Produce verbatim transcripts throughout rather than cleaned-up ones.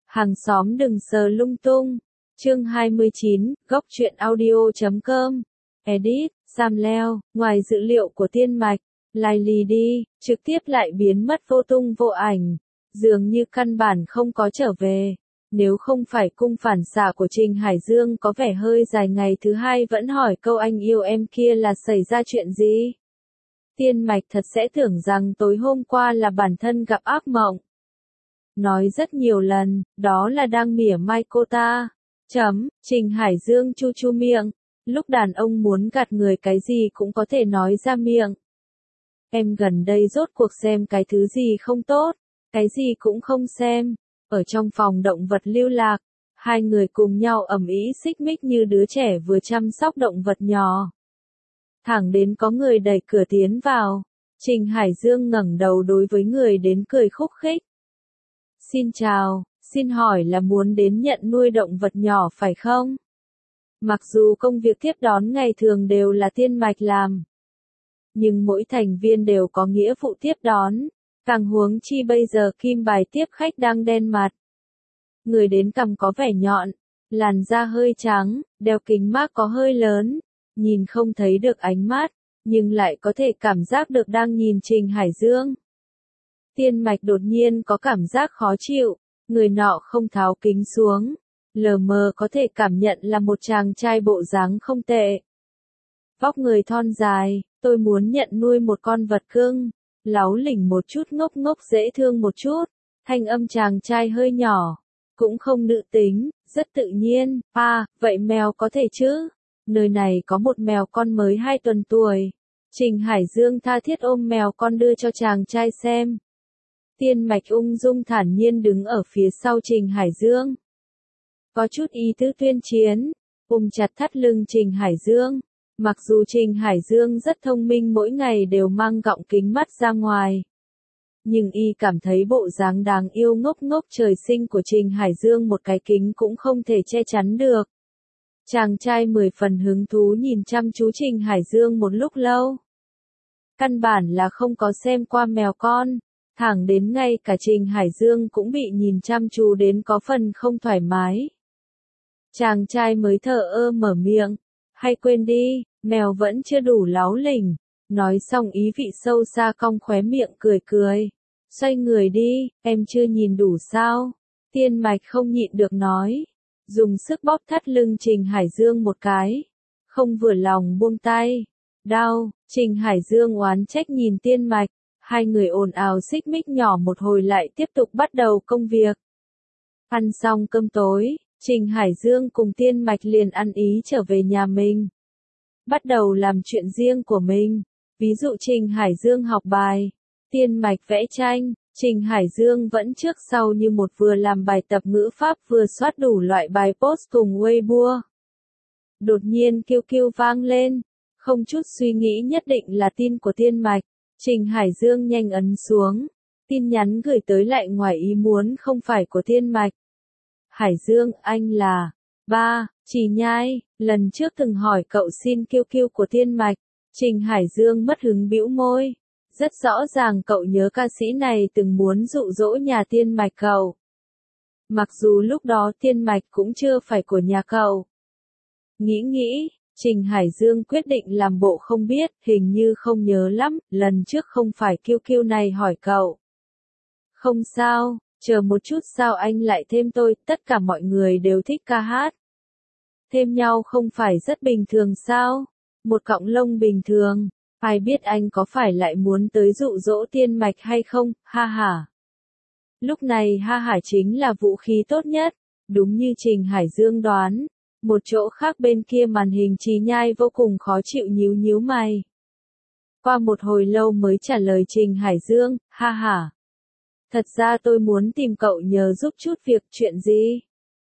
Hàng xóm đừng sờ lung tung. Chương hai mươi chín, góc truyện audio chấm com. Edit, Sam Leo, ngoài dữ liệu của Tiên Mạch, Riley đi, trực tiếp lại biến mất vô tung vô ảnh. Dường như căn bản không có trở về. Nếu không phải cung phản xạ của Trình Hải Dương có vẻ hơi dài, ngày thứ hai vẫn hỏi câu anh yêu em kia là xảy ra chuyện gì. Tiên Mạch thật sẽ tưởng rằng tối hôm qua là bản thân gặp ác mộng. Nói rất nhiều lần, đó là đang mỉa mai cô ta. Chấm, Trình Hải Dương chu chu miệng. Lúc đàn ông muốn gạt người cái gì cũng có thể nói ra miệng. Em gần đây rốt cuộc xem cái thứ gì không tốt, cái gì cũng không xem. Ở trong phòng động vật lưu lạc, hai người cùng nhau ầm ĩ xích mích như đứa trẻ vừa chăm sóc động vật nhỏ. Thẳng đến có người đẩy cửa tiến vào, Trình Hải Dương ngẩng đầu đối với người đến cười khúc khích. Xin chào, xin hỏi là muốn đến nhận nuôi động vật nhỏ phải không? Mặc dù công việc tiếp đón ngày thường đều là Tiên Mạch làm, nhưng mỗi thành viên đều có nghĩa vụ tiếp đón, càng huống chi bây giờ kim bài tiếp khách đang đen mặt. Người đến cằm có vẻ nhọn, làn da hơi trắng, đeo kính mác có hơi lớn, nhìn không thấy được ánh mắt, nhưng lại có thể cảm giác được đang nhìn Trình Hải Dương. Tiên Mạch đột nhiên có cảm giác khó chịu, người nọ không tháo kính xuống, lờ mờ có thể cảm nhận là một chàng trai bộ dáng không tệ. Vóc người thon dài, tôi muốn nhận nuôi một con vật cưng, láu lỉnh một chút, ngốc ngốc dễ thương một chút, thanh âm chàng trai hơi nhỏ, cũng không nữ tính, rất tự nhiên. À, vậy mèo có thể chứ? Nơi này có một mèo con mới hai tuần tuổi. Trình Hải Dương tha thiết ôm mèo con đưa cho chàng trai xem. Tiên Mạch ung dung thản nhiên đứng ở phía sau Trình Hải Dương. Có chút ý tứ tuyên chiến, ôm chặt thắt lưng Trình Hải Dương. Mặc dù Trình Hải Dương rất thông minh, mỗi ngày đều mang gọng kính mắt ra ngoài, nhưng y cảm thấy bộ dáng đáng yêu ngốc ngốc trời sinh của Trình Hải Dương một cái kính cũng không thể che chắn được. Chàng trai mười phần hứng thú nhìn chăm chú Trình Hải Dương một lúc lâu. Căn bản là không có xem qua mèo con, thẳng đến ngay cả Trình Hải Dương cũng bị nhìn chăm chú đến có phần không thoải mái. Chàng trai mới thở ơ mở miệng, hay quên đi, mèo vẫn chưa đủ láu lỉnh. Nói xong ý vị sâu xa cong khóe miệng cười cười. Xoay người đi, em chưa nhìn đủ sao? Tiên Mạch không nhịn được nói. Dùng sức bóp thắt lưng Trình Hải Dương một cái. Không vừa lòng buông tay. Đau, Trình Hải Dương oán trách nhìn Tiên Mạch. Hai người ồn ào xích mích nhỏ một hồi lại tiếp tục bắt đầu công việc. Ăn xong cơm tối, Trình Hải Dương cùng Tiên Mạch liền ăn ý trở về nhà mình. Bắt đầu làm chuyện riêng của mình. Ví dụ Trình Hải Dương học bài, Tiên Mạch vẽ tranh, Trình Hải Dương vẫn trước sau như một, vừa làm bài tập ngữ pháp vừa soát đủ loại bài post cùng Weibo. Đột nhiên kêu kêu vang lên, không chút suy nghĩ nhất định là tin của Tiên Mạch. Trình Hải Dương nhanh ấn xuống, tin nhắn gửi tới lại ngoài ý muốn không phải của Tiên Mạch. Hải Dương, anh là... Ba, Chỉ Nhai, lần trước từng hỏi cậu xin kiêu kiêu của Tiên Mạch. Trình Hải Dương mất hứng bĩu môi. Rất rõ ràng cậu nhớ ca sĩ này từng muốn dụ dỗ nhà Tiên Mạch cậu. Mặc dù lúc đó Tiên Mạch cũng chưa phải của nhà cậu. Nghĩ nghĩ, Trình Hải Dương quyết định làm bộ không biết, hình như không nhớ lắm, lần trước không phải kiêu kiêu này hỏi cậu. Không sao, chờ một chút, sao anh lại thêm tôi, tất cả mọi người đều thích ca hát. Thêm nhau không phải rất bình thường sao? Một cọng lông bình thường, ai biết anh có phải lại muốn tới dụ dỗ Tiên Mạch hay không, ha ha. Lúc này ha hả chính là vũ khí tốt nhất, đúng như Trình Hải Dương đoán. Một chỗ khác bên kia màn hình Chỉ Nhai vô cùng khó chịu nhíu nhíu mày. Qua một hồi lâu mới trả lời Trình Hải Dương, ha ha. Thật ra tôi muốn tìm cậu nhờ giúp chút việc, chuyện gì?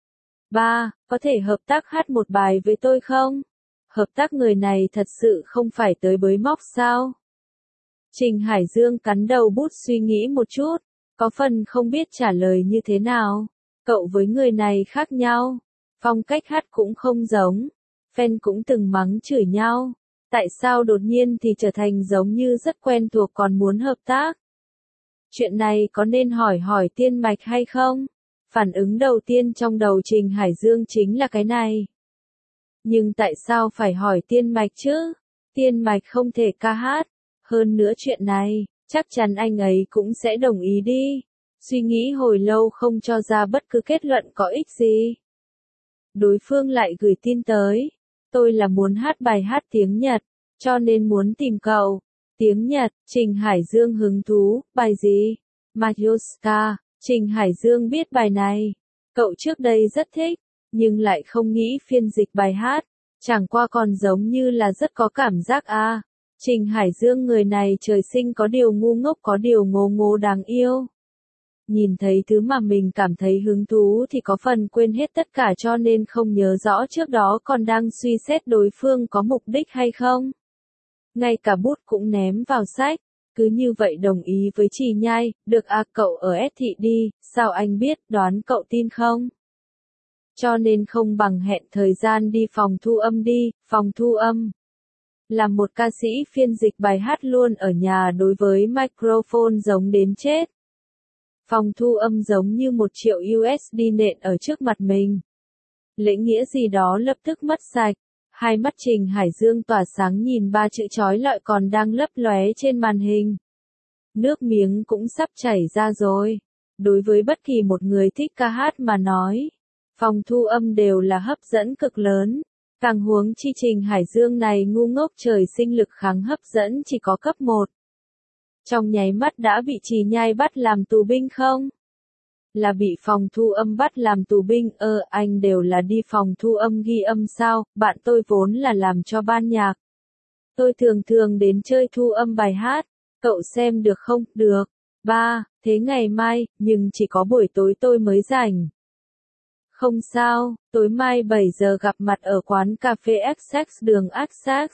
Ba, có thể hợp tác hát một bài với tôi không? Hợp tác, người này thật sự không phải tới bới móc sao? Trình Hải Dương cắn đầu bút suy nghĩ một chút, có phần không biết trả lời như thế nào. Cậu với người này khác nhau, phong cách hát cũng không giống, fan cũng từng mắng chửi nhau. Tại sao đột nhiên thì trở thành giống như rất quen thuộc còn muốn hợp tác? Chuyện này có nên hỏi hỏi Tiên Mạch hay không? Phản ứng đầu tiên trong đầu Trình Hải Dương chính là cái này. Nhưng tại sao phải hỏi Tiên Mạch chứ? Tiên Mạch không thể ca hát. Hơn nữa chuyện này, chắc chắn anh ấy cũng sẽ đồng ý đi. Suy nghĩ hồi lâu không cho ra bất cứ kết luận có ích gì. Đối phương lại gửi tin tới. Tôi là muốn hát bài hát tiếng Nhật, cho nên muốn tìm cậu. Tiếng Nhật, Trình Hải Dương hứng thú, bài gì? Mayoska, Trình Hải Dương biết bài này. Cậu trước đây rất thích, nhưng lại không nghĩ phiên dịch bài hát. Chẳng qua còn giống như là rất có cảm giác à. Trình Hải Dương người này trời sinh có điều ngu ngốc có điều ngố ngố đáng yêu. Nhìn thấy thứ mà mình cảm thấy hứng thú thì có phần quên hết tất cả cho nên không nhớ rõ trước đó còn đang suy xét đối phương có mục đích hay không. Ngay cả bút cũng ném vào sách, cứ như vậy đồng ý với Trì Nhai, được à cậu ở S thị đi, sao anh biết, đoán cậu tin không? Cho nên không bằng hẹn thời gian đi phòng thu âm đi, phòng thu âm. Là một ca sĩ phiên dịch bài hát luôn ở nhà đối với microphone giống đến chết. Phòng thu âm giống như một triệu u ét đê nện ở trước mặt mình. Lễ nghĩa gì đó lập tức mất sạch. Hai mắt Trình Hải Dương tỏa sáng nhìn ba chữ chói lọi còn đang lấp lóe trên màn hình. Nước miếng cũng sắp chảy ra rồi. Đối với bất kỳ một người thích ca hát mà nói, phòng thu âm đều là hấp dẫn cực lớn. Càng huống chi Trình Hải Dương này ngu ngốc trời sinh lực kháng hấp dẫn chỉ có cấp một. Trong nháy mắt đã bị Trì Nhai bắt làm tù binh không? Là bị phòng thu âm bắt làm tù binh, ơ ờ, anh đều là đi phòng thu âm ghi âm sao, bạn tôi vốn là làm cho ban nhạc. Tôi thường thường đến chơi thu âm bài hát, cậu xem được không? Được. Ba, thế ngày mai, nhưng chỉ có buổi tối tôi mới rảnh. Không sao, tối mai bảy giờ gặp mặt ở quán cà phê Essex đường Essex.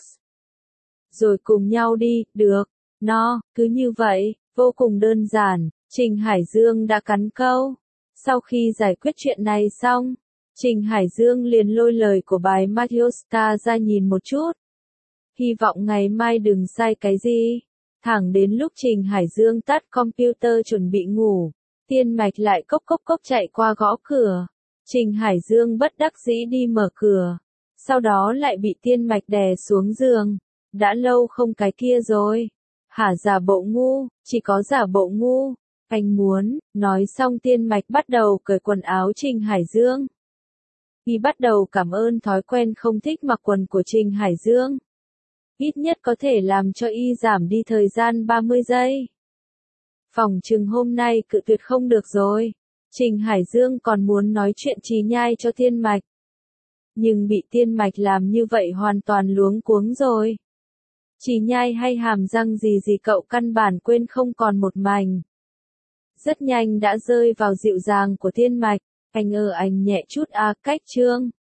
Rồi cùng nhau đi, được. No, cứ như vậy, vô cùng đơn giản, Trình Hải Dương đã cắn câu. Sau khi giải quyết chuyện này xong, Trình Hải Dương liền lôi lời của bài Mayoska ra nhìn một chút. Hy vọng ngày mai đừng sai cái gì. Thẳng đến lúc Trình Hải Dương tắt computer chuẩn bị ngủ, Tiên Mạch lại cốc cốc cốc chạy qua gõ cửa. Trình Hải Dương bất đắc dĩ đi mở cửa, sau đó lại bị Tiên Mạch đè xuống giường. Đã lâu không cái kia rồi. Hả giả bộ ngu, chỉ có giả bộ ngu. Anh muốn, nói xong Tiên Mạch bắt đầu cởi quần áo Trình Hải Dương. Y bắt đầu cảm ơn thói quen không thích mặc quần của Trình Hải Dương. Ít nhất có thể làm cho y giảm đi thời gian ba mươi giây. Phòng trừng hôm nay cự tuyệt không được rồi. Trình Hải Dương còn muốn nói chuyện Trì Nhai cho Tiên Mạch. Nhưng bị Tiên Mạch làm như vậy hoàn toàn luống cuống rồi. Trì Nhai hay hàm răng gì gì cậu căn bản quên không còn một mảnh. Rất nhanh đã rơi vào dịu dàng của Tiên Mạch. Anh ơ anh nhẹ chút à cách trương.